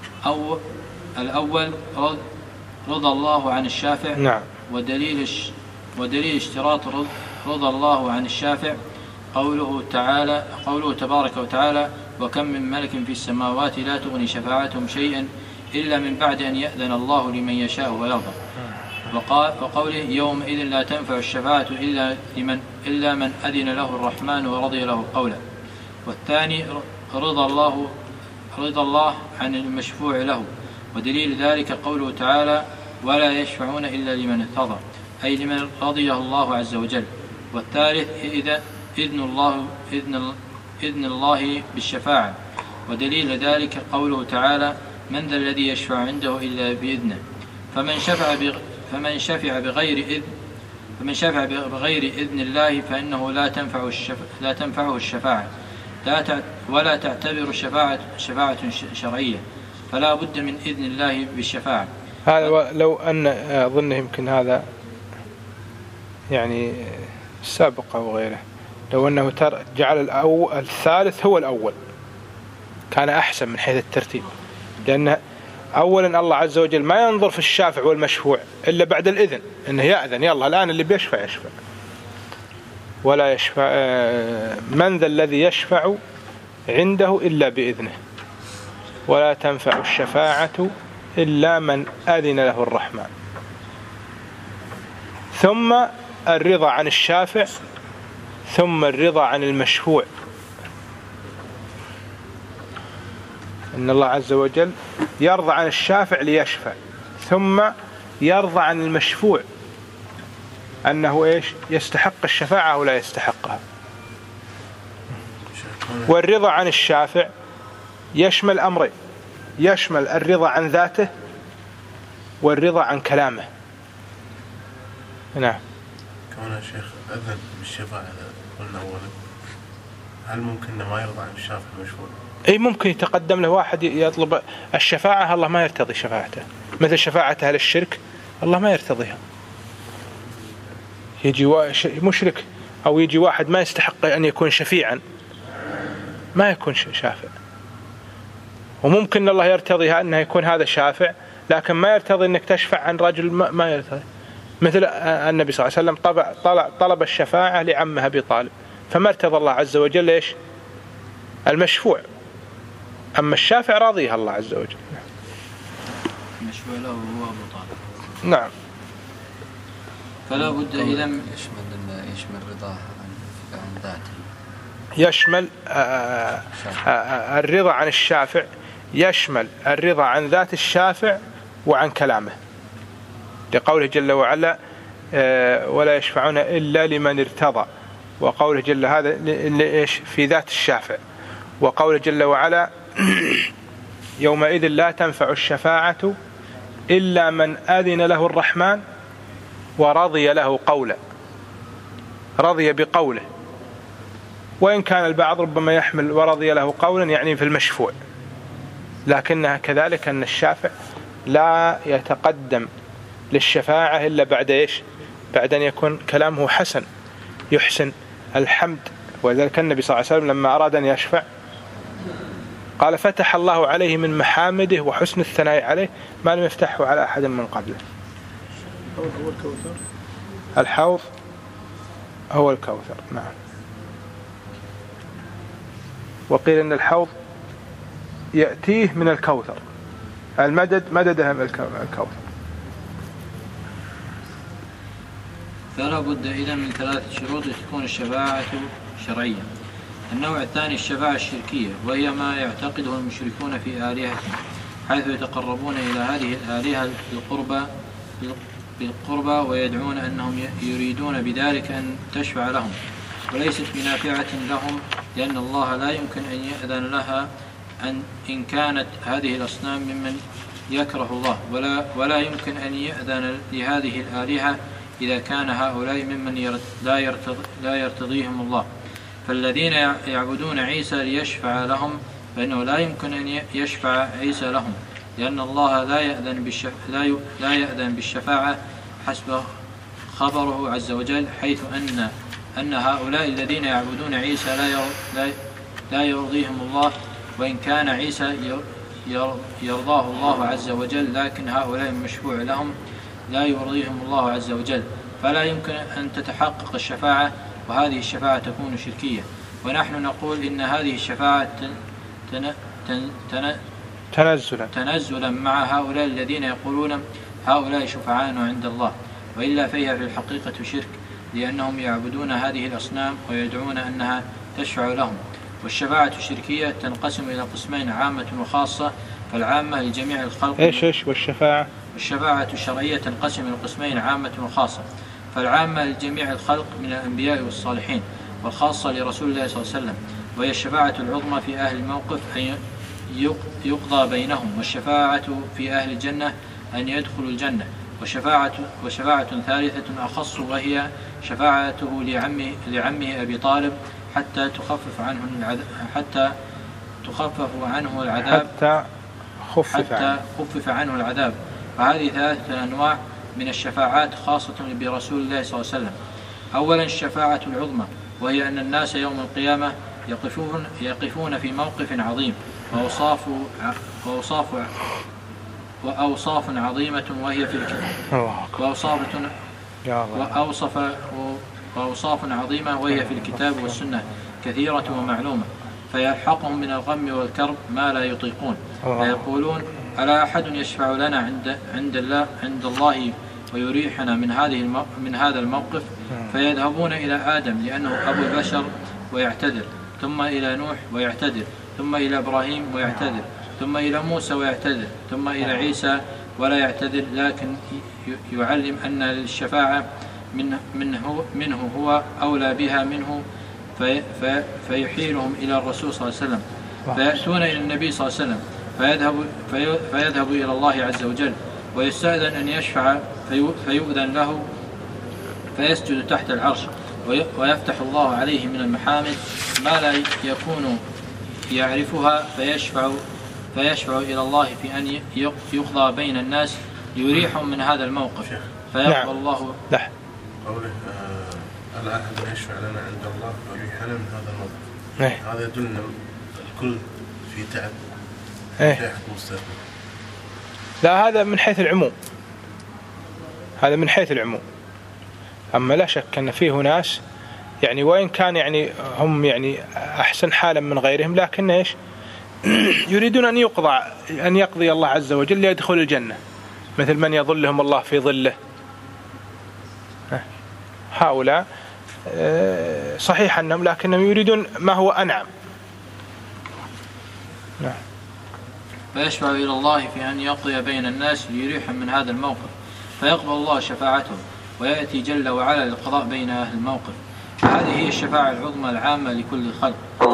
الأول رضا الله عن الشافع. نعم. ودليل اشتراط رضا الله عن الشافع قوله تبارك وتعالى وكم من ملك في السماوات لا تغني شفاعتهم شيئا إلا من بعد أن يأذن الله لمن يشاء ويرضى. وقوله يومئذ لا تنفع الشفاعة إلا من أذن له الرحمن ورضي له قولا. والثاني رضا الله عن المشفوع له، ودليل ذلك قوله تعالى ولا يشفعون إلا لمن ارتضى، أي لمن رضيه الله عز وجل. والثالث إذن الله بالشفاعة، ودليل ذلك قوله تعالى من ذا الذي يشفع عنده إلا بإذنه. فمن شفع بغير إذن الله فإنه لا تنفعه الشفاعة، ولا تعتبر شفاعة شرعية، فلا بد من إذن الله بالشفاعة. هذا لو أن أظن يمكن هذا يعني السابق أو غيره، لو أنه جعل الثالث هو الأول كان أحسن من حيث الترتيب، لأن أولا الله عز وجل ما ينظر في الشافع والمشفوع إلا بعد الإذن، إنه يأذن يلا الآن اللي بيشفع يشفع، ولا يشفع من ذا الذي يشفع عنده إلا بإذنه، ولا تنفع الشفاعة إلا من أذن له الرحمن. ثم الرضا عن الشافع، ثم الرضا عن المشفوع. إن الله عز وجل يرضى عن الشافع ليشفع، ثم يرضى عن المشفوع أنه إيش يستحق الشفاعة أو لا يستحقها. والرضا عن الشافع يشمل أمرين، يشمل الرضا عن ذاته والرضا عن كلامه. نعم. كون الشيخ أذن بالشفاعة قلنا أولا، هل ممكن ما يرضى عن الشافع المشفوع؟ أي ممكن يتقدم له واحد يطلب الشفاعة الله ما يرتضي شفاعته، مثل شفاعة أهل الشرك الله ما يرتضيها. يجي مشرك أو يجي واحد ما يستحق أن يكون شفيعا ما يكون شافع، وممكن الله يرتضيها أنه يكون هذا شافع، لكن ما يرتضي أنك تشفع عن رجل ما يرتضي. مثل النبي صلى الله عليه وسلم طلب الشفاعة لعمه أبي طالب، فما ارتضى الله عز وجل ليش المشفوع، أما الشافع راضيها الله عز وجل. المشفوع له هو أبو طالب. نعم. فلا بد إذا يشمل رضاه عن ذاته، يشمل الرضا عن الشافع، يشمل الرضا عن ذات الشافع وعن كلامه، لقوله جل وعلا ولا يشفعون إلا لمن ارتضى، وقوله جل هذا إيش في ذات الشافع، وقوله جل وعلا يومئذ لا تنفع الشفاعة إلا من أذن له الرحمن ورضي له قولا، رضي بقوله، وإن كان البعض ربما يحمل ورضي له قولا يعني في المشفوع، لكنها كذلك أن الشافع لا يتقدم للشفاعة إلا بعد إيش بعد أن يكون كلامه حسن يحسن الحمد. ولذلك النبي صلى الله عليه وسلم لما أراد أن يشفع قال فتح الله عليه من محامده وحسن الثناء عليه ما لم يفتحه على أحد من قبله. الحوض هو الكوثر. نعم. وقيل أن الحوض يأتيه من الكوثر، المدد مدده من الكوثر. فلا بد إذا من 3 شروط تكون الشفاعة شرعية. النوع الثاني الشفاعة الشركية، وهي ما يعتقده المشركون في آلهتهم، حيث يتقربون إلى هذه الآلهة بالقربى ويدعون أنهم يريدون بذلك أن تشفع لهم، وليست بنافعة لهم، لأن الله لا يمكن أن يأذن لها إن كانت هذه الأصنام ممن يكره الله، ولا يمكن أن يأذن لهذه الآلهة إذا كان هؤلاء ممن لا يرتضيهم الله. فالذين يعبدون عيسى ليشفع لهم فإنه لا يمكن أن يشفع عيسى لهم، لأن الله لا يأذن بالشفاعة حسب خبره عز وجل، حيث أن هؤلاء الذين يعبدون عيسى لا يرضيهم الله، وإن كان عيسى يرضاه الله عز وجل، لكن هؤلاء المشفوع لهم لا يرضيهم الله عز وجل، فلا يمكن أن تتحقق الشفاعة، وهذه الشفاعة تكون شركية. ونحن نقول إن هذه الشفاعة تنزلا مع هؤلاء الذين يقولون هؤلاء شفعاء عند الله، وإلا فهي في الحقيقة شرك، لأنهم يعبدون هذه الأصنام ويدعون أنها تشفع لهم. والشفاعة الشركية تنقسم إلى قسمين، عامة وخاصة. فالعامة لجميع الخلق. إيش والشفاعة الشرعية تنقسم إلى قسمين، عامة وخاصة. فالعامة لجميع الخلق من الأنبياء والصالحين، والخاصة لرسول الله صلى الله عليه وسلم، وهي الشفاعة العظمى في أهل الموقف أن يقضى بينهم، والشفاعة في أهل الجنة أن يدخلوا الجنة. وشفاعة ثالثة أخص، وهي شفاعته لعمه أبي طالب، حتى تخفف عنه العذاب وهذه 3 أنواع من الشفاعات خاصة برسول الله صلى الله عليه وسلم. أولا الشفاعة العظمى، وهي أن الناس يوم القيامة يقفون في موقف عظيم وأوصاف عظيمة وهي في وأوصاف عظيمة وهي في الكتاب والسنة كثيرة ومعلومة، فيلحقهم من الغم والكرب ما لا يطيقون، فيقولون ألا أحد يشفع لنا عند الله ويريحنا من هذا الموقف؟ فيذهبون إلى آدم لأنه أبو البشر ويعتذر، ثم إلى نوح ويعتذر، ثم إلى إبراهيم ويعتذر، ثم إلى موسى ويعتذر، ثم إلى عيسى ولا يعتذر، لكن يعلم أن للشفاعة منه هو أولى بها منه، فيحيلهم إلى الرسول صلى الله عليه وسلم، فيأتون إلى النبي صلى الله عليه وسلم فيذهب إلى الله عز وجل ويستأذن أن يشفع فيؤذن له، فيسجد تحت العرش ويفتح الله عليه من المحامد ما لا يكون يعرفها، فيشفع إلى الله في أن يقضى بين الناس ليريحهم من هذا الموقف، فيقضى الله له قوله ألا أحد يشفع لنا عند الله ويريحنا من هذا الموقف. هذا يدلنا الكل في تعب مستثنى. لا، هذا من حيث العموم، أما لا شك أن فيه ناس يعني وإن كان يعني هم يعني أحسن حالا من غيرهم، لكن إيش يريدون أن يقضي الله عز وجل ليدخل الجنة، مثل من يظلهم الله في ظله. هؤلاء صحيح أنهم لكنهم يريدون ما هو أنعم. نعم. فيشفع إلى الله في أن يقضي بين الناس ليريحهم من هذا الموقف، فيقبل الله شفاعته ويأتي جل وعلا للقضاء بين أهل الموقف. هذه هي الشفاعة العظمى العامة لكل الخلق.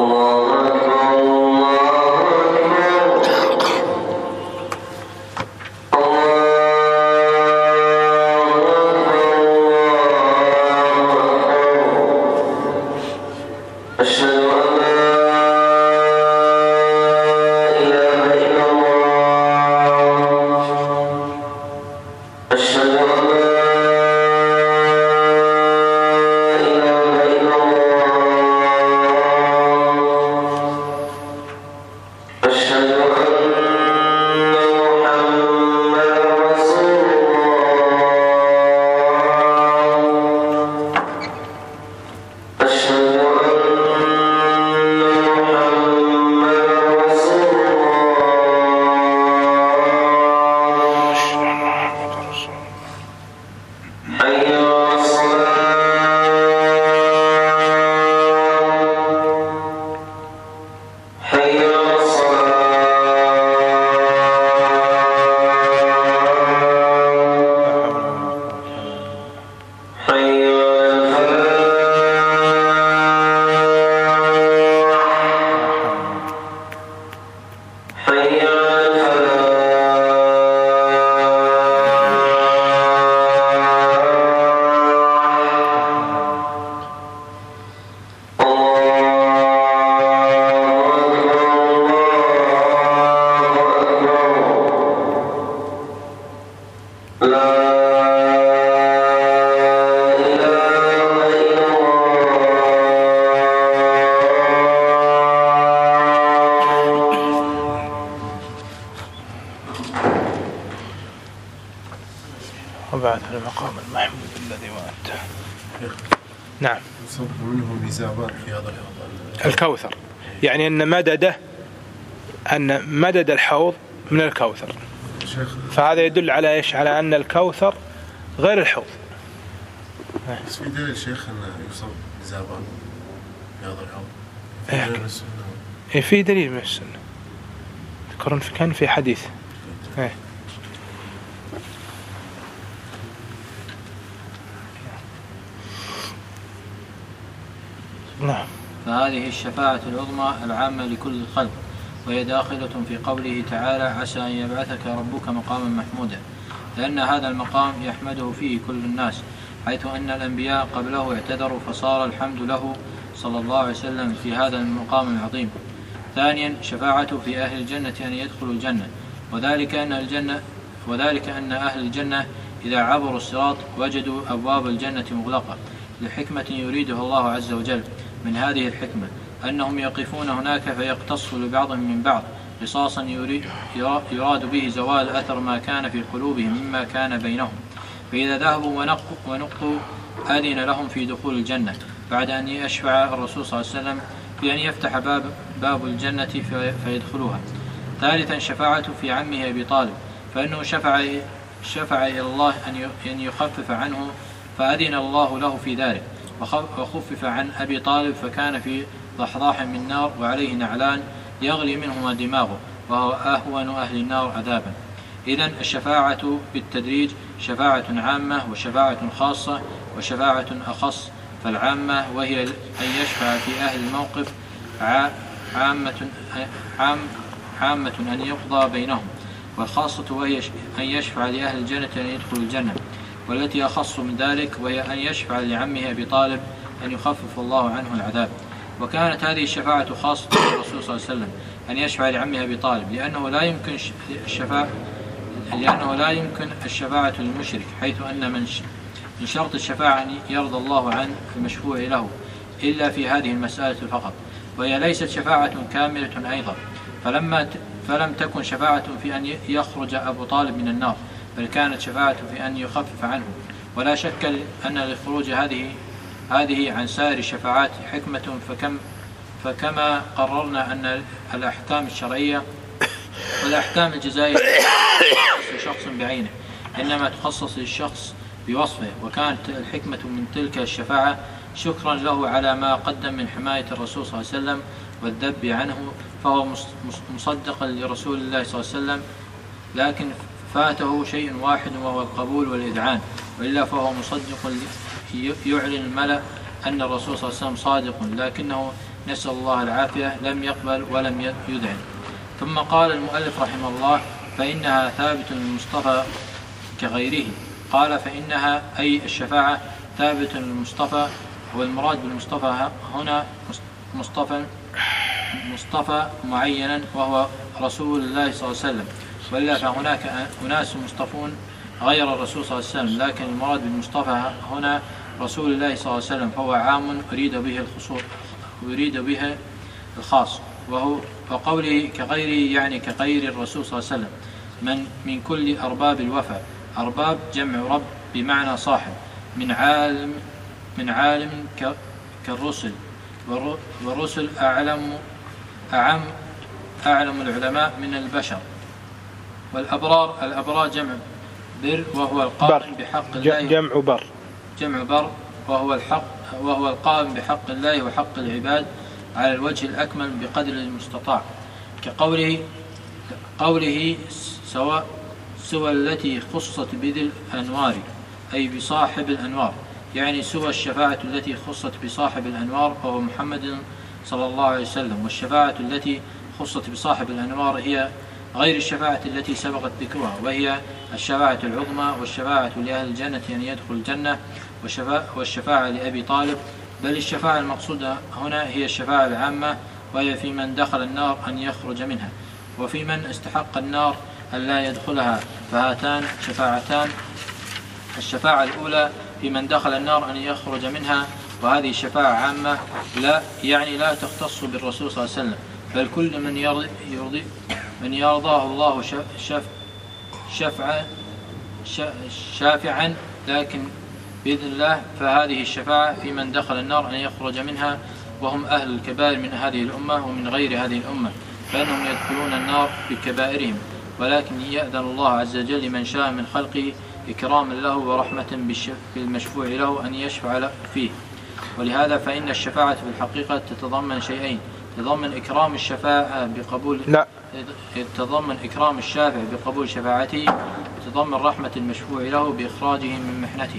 وبعد المقام المحمود الذي وأنته. نعم. منهم ميزابات في هذا الكوثر، يعني أن مدد الحوض من الكوثر، فهذا يدل على إيش؟ على أن الكوثر غير الحوض. بس في دليل شيخ أنه يصب ميزابات في هذا الحوض؟ في دليل من السنة، ذكرون كان في حديث. نعم. فهذه الشفاعة العظمى العامة لكل الخلق، وهي داخلة في قوله تعالى: عسى أن يبعثك ربك مقاما محمودا، لأن هذا المقام يحمده فيه كل الناس، حيث أن الأنبياء قبله اعتذروا فصار الحمد له صلى الله عليه وسلم في هذا المقام العظيم. ثانيا شفاعته في أهل الجنة أن يدخلوا الجنة، وذلك أن أهل الجنة إذا عبروا الصراط وجدوا أبواب الجنة مغلقة لحكمة يريدها الله عز وجل. من هذه الحكمة أنهم يقفون هناك فيقتص لبعضهم من بعض قصاصا يراد به زوال أثر ما كان في قلوبهم مما كان بينهم، فإذا ذهبوا ونقوا أذن لهم في دخول الجنة بعد أن يشفع الرسول صلى الله عليه وسلم في أن يفتح باب الجنة فيدخلوها. ثالثا شفاعته في عمه أبي طالب، فإنه شفع إلى الله أن يخفف عنه فأذن الله له في ذلك، وخفف عن أبي طالب فكان في ضحضاح من نار وعليه نعلان يغلي منهما دماغه، وهو أهون أهل النار عذابا. إذن الشفاعة بالتدريج شفاعة عامة وشفاعة خاصة وشفاعة أخص. فالعامة وهي أن يشفع في أهل الموقف عامة أن يقضى بينهم، والخاصة وهي أن يشفع لأهل الجنة أن يدخلوا الجنة، والتي أخص من ذلك وهي أن يشفع لعمه أبي طالب أن يخفف الله عنه العذاب. وكانت هذه الشفاعة خاصة بالرسول صلى الله عليه وسلم أن يشفع لعمه أبي طالب، لأنه لا يمكن الشفاعة للمشرك، حيث أن من شرط الشفاعة أن يرضى الله عن المشفوع له إلا في هذه المسألة فقط، وهي ليست شفاعة كاملة أيضا. فلم تكن شفاعة في أن يخرج أبو طالب من النار، بل كانت شفاعة في أن يخفف عنه. ولا شك أن للخروج هذه عن سائر الشفاعات حكمة، فكما قررنا أن الأحكام الشرعية والأحكام الجزائية تخصص شخص بعينه، إنما تخصص للشخص بوصفه. وكانت الحكمة من تلك الشفاعة شكرا له على ما قدم من حماية الرسول صلى الله عليه وسلم والذب عنه، فهو مصدقا لرسول الله صلى الله عليه وسلم، لكن فاته شيء واحد وهو القبول والإذعان، وإلا فهو مصدق يعلن الملأ أن الرسول صلى الله عليه وسلم صادق، لكنه نسأل الله العافية لم يقبل ولم يذعن. ثم قال المؤلف رحمه الله: فإنها ثابت للمصطفى كغيره. قال: فإنها أي الشفاعة ثابت للمصطفى، والمراد بالمصطفى هنا مصطفى معينا وهو رسول الله صلى الله عليه وسلم، وإلا فهناك أناس مصطفون غير الرسول صلى الله عليه وسلم، لكن المراد بالمصطفى هنا رسول الله صلى الله عليه وسلم، فهو عام أريد به الخاص. وقوله كغيره يعني كغير الرسول صلى الله عليه وسلم من كل أرباب الوفاء. أرباب جمع رب بمعنى صاحب، من عالم كالرسل، والرسل أعم العلماء من البشر. الأبرار جمع بر، وهو القائم بحق الله، جمع بر وهو القائم بحق الله وحق العباد على الوجه الأكمل بقدر المستطاع، قوله سوى التي خصت بذي الأنوار، أي بصاحب الأنوار، يعني سوى الشفاعة التي خصت بصاحب الأنوار وهو محمد صلى الله عليه وسلم. والشفاعة التي خصت بصاحب الأنوار هي غير الشفاعة التي سبقت ذكرها، وهي الشفاعة العظمى، والشفاعة لأهل الجنة أن يدخل الجنة، والشفاعة لأبي طالب. بل الشفاعة المقصودة هنا هي الشفاعة العامة، وهي في من دخل النار أن يخرج منها، وفي من استحق النار أن لا يدخلها. فهاتان شفاعتان: الشفاعة الأولى في من دخل النار أن يخرج منها، وهذه الشفاعة عامة، لا تختص بالرسول صلى الله عليه وسلم، بل كل من يرضاه الله شافعا، لكن بإذن الله. فهذه الشفاعة في من دخل النار أن يخرج منها، وهم أهل الكبائر من هذه الأمة ومن غير هذه الأمة، فإنهم يدخلون النار بكبائرهم، ولكن يأذن الله عز وجل من شاء من خلقه إكراما له ورحمة بالمشفوع له أن يشفع فيه. ولهذا فإن الشفاعة في الحقيقة تتضمن شيئين: تتضمن إكرام الشفاعة تتضمن إكرام الشافع بقبول شفاعته، وتتضمن رحمة المشفوع له بإخراجه من محنته.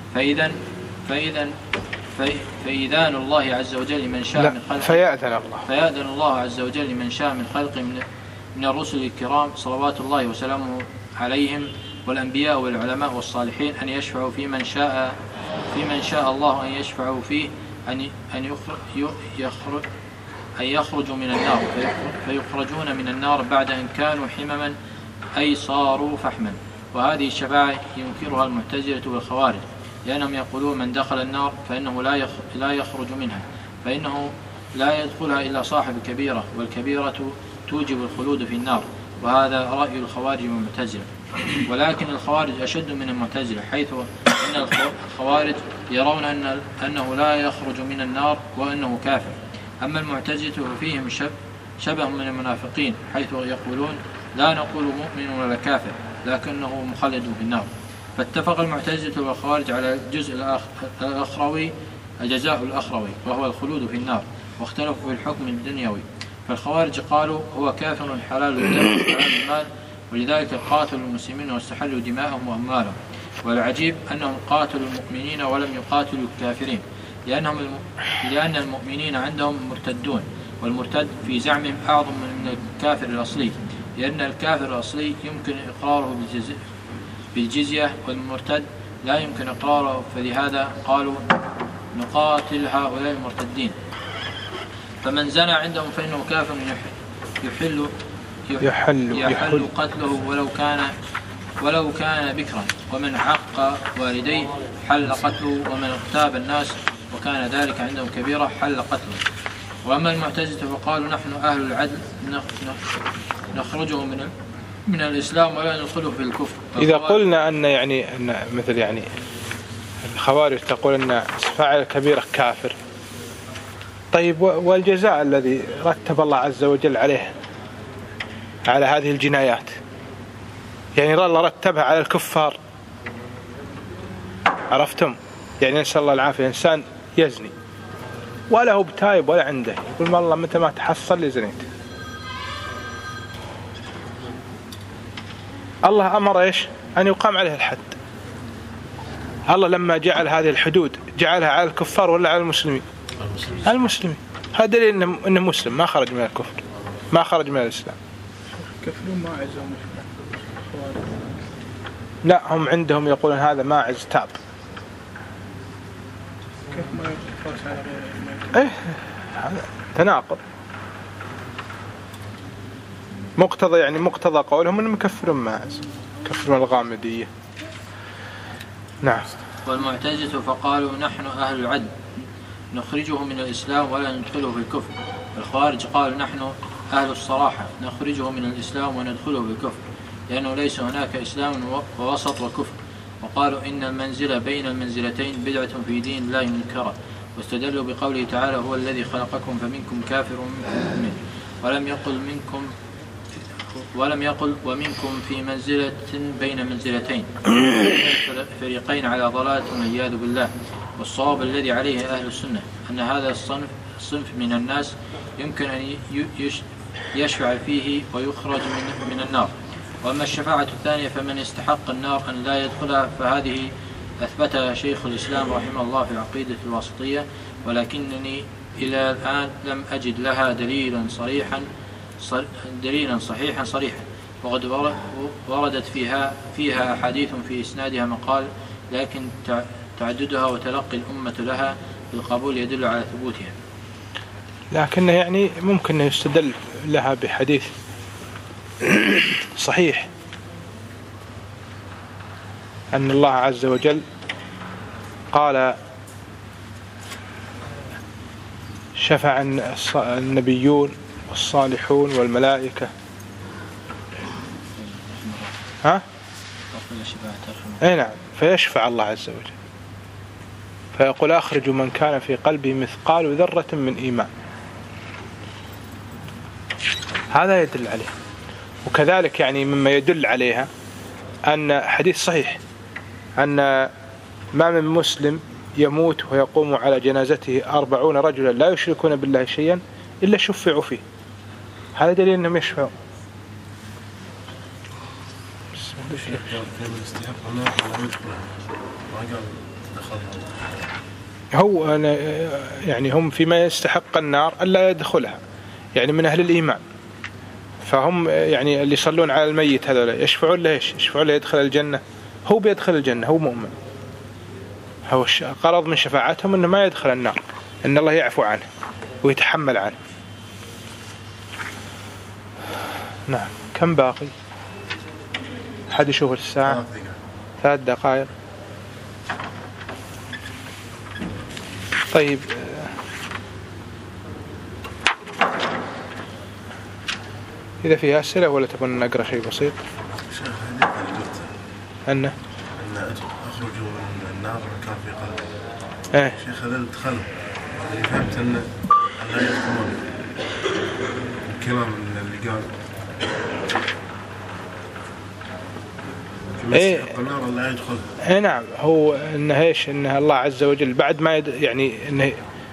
فإذان الله عز وجل لمن شاء من خلقه، فيأذن الله عز وجل لمن شاء من خلقه من الرسل الكرام صلوات الله وسلامه عليهم، والأنبياء والعلماء والصالحين، أن يشفعوا في من شاء الله أن يشفعوا فيه، أن يخرجوا من النار فيخرجون من النار بعد أن كانوا حمما أي صاروا فحما. وهذه الشفاعة ينكرها المعتزلة والخوارج، لأنهم يقولون من دخل النار فإنه لا يخرج منها، فإنه لا يدخلها إلا صاحب الكبيرة، والكبيرة توجب الخلود في النار. وهذا رأي الخوارج والمعتزلة. ولكن الخوارج أشد من المعتزلة، حيث أن الخوارج يرون أنه لا يخرج من النار وأنه كافر. أما المعتزلة ففيهم شبه من المنافقين، حيث يقولون لا نقول مؤمن ولا كافر لكنه مخلد في النار. فاتفق المعتزلة والخوارج على الجزء الأخروي، الجزاء الأخروي، وهو الخلود في النار، واختلفوا في الحكم الدنيوي. فالخوارج قالوا هو كافر حلال الدم وحلال المال، ولذلك قاتلوا المسلمين واستحلوا دماءهم وأموالهم. والعجيب أنهم قاتلوا المؤمنين ولم يقاتلوا الكافرين، لأن المؤمنين عندهم مرتدون، والمرتد في زعمهم أعظم من الكافر الأصلي، لأن الكافر الأصلي يمكن إقراره بالجزية، والمرتد لا يمكن إقراره، فلهذا قالوا نقاتل هؤلاء المرتدين. فمن زنى عندهم فإنه كافر يحل قتله ولو كان بكرا، ومن عق والديه حل قتله، ومن اغتاب الناس وكان ذلك عندهم كبيرة حل قتله. وأما المعتزلة فقالوا نحن أهل العدل نخرجه من الإسلام ولا ندخله في الكفر. إذا قلنا أن مثل الخوارج تقول أن فاعل الكبيرة كافر، طيب والجزاء الذي رتب الله عز وجل عليه على هذه الجنايات، الله رتبها على الكفار، عرفتم؟ نسأل الله العافية، إنسان يزني ولا هو بتايب ولا عنده، يقول والله متى ما تحصل لي زنيت. الله أمر أن يقام عليه الحد. الله لما جعل هذه الحدود جعلها على الكفار ولا على المسلمين؟ على المسلمين. هذا دليل إنه مسلم ما خرج من الكفر، ما خرج من الإسلام. كفرون ماعز لا، هم عندهم يقولون هذا ماعز تاب. كيف ما يقاس على غيره؟ هذا تناقض. مقتضى قولهم انهم يكفرون ماعز، يكفرون الغامدية. نعم. والمعتزلة فقالوا نحن أهل العدل نخرجه من الإسلام ولا ندخله في الكفر. الخوارج قالوا نحن أهل الصراحة نخرجه من الإسلام وندخله في الكفر، لأنه ليس هناك إسلام ووسط وكفر. وقالوا إن المنزلة بين المنزلتين بدعة في دين الله منكرة، واستدلوا بقوله تعالى هو الذي خلقكم فمنكم كافر ومنكم مؤمن، ولم يقل ومنكم في منزلة بين منزلتين، فريقين على ضلالة والعياذ بالله. والصواب الذي عليه أهل السنة أن هذا الصنف من الناس يمكن أن يشفع فيه ويخرج من النار. وأما الشفاعة الثانية فمن استحق النار أن لا يدخلها، فهذه أثبتها شيخ الإسلام رحمه الله في عقيدة الواسطية، ولكنني إلى الآن لم أجد لها دليلا صحيحا صريحا. وقد وردت فيها أحاديث في إسنادها مقال، لكن تعددها وتلقي الأمة لها بالقبول يدل على ثبوتها. لكن ممكن يستدل لها بحديث صحيح أن الله عز وجل قال شفع النبيون والصالحون والملائكة. نعم. فيشفع الله عز وجل فيقول أخرج من كان في قلبه مثقال ذرة من إيمان. هذا يدل عليه. وكذلك مما يدل عليها أن حديث صحيح أن ما من مسلم يموت ويقوم على جنازته 40 رجلا لا يشركون بالله شيئا إلا شفعوا فيه. هذا دليل أنهم يشفعوا. هو هم فيما يستحق النار ألا يدخلها، من أهل الإيمان. فهم اللي يصلون على الميت هذول يشفعون له يشفعون له يدخل الجنة. هو بيدخل الجنة، هو مؤمن. هو قرض من شفاعتهم أنه ما يدخل النار، أن الله يعفو عنه ويتحمل عنه. نعم. كم باقي؟ حد يشوف الساعة؟ 3 دقائق. طيب إذا فيها أسئلة ولا تبون نقرأ شيء بسيط؟ أن أخرجوا من النار كان في قلبي. شيخ هذا الدخل اللي فهمت أن لا يدخلون الكلام اللي قال النار لا يدخل. نعم. هو إنه إيش؟ إنه الله عز وجل بعد ما يعني إنه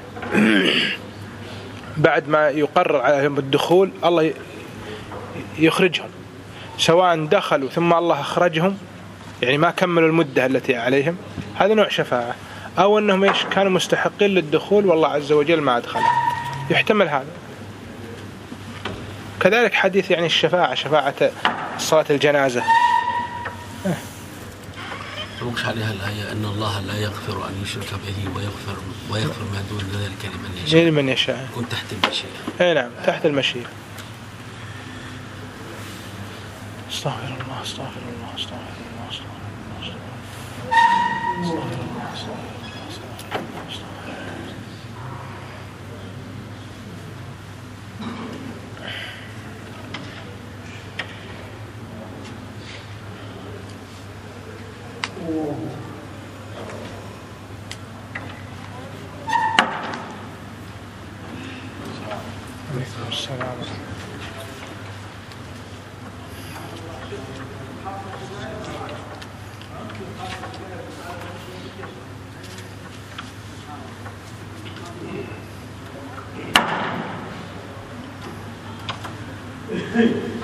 بعد ما يقرر عليهم الدخول الله يخرجهم، سواء دخلوا ثم الله أخرجهم يعني ما كملوا المدة التي عليهم، هذا نوع شفاعة، أو أنهم إيش كانوا مستحقين للدخول والله عز وجل ما أدخلهم، يحتمل هذا. كذلك حديث يعني الشفاعة، شفاعة صلاة الجنازة وش عليها الآية أن الله لا يغفر أن يشرك به ويغفر ما دون ذلك لمن يشاء. كنت تحت المشيئة. نعم تحت المشيئة. استغفر الله استغفر الله استغفر الله استغفر الله استغفر الله السلام. Hey.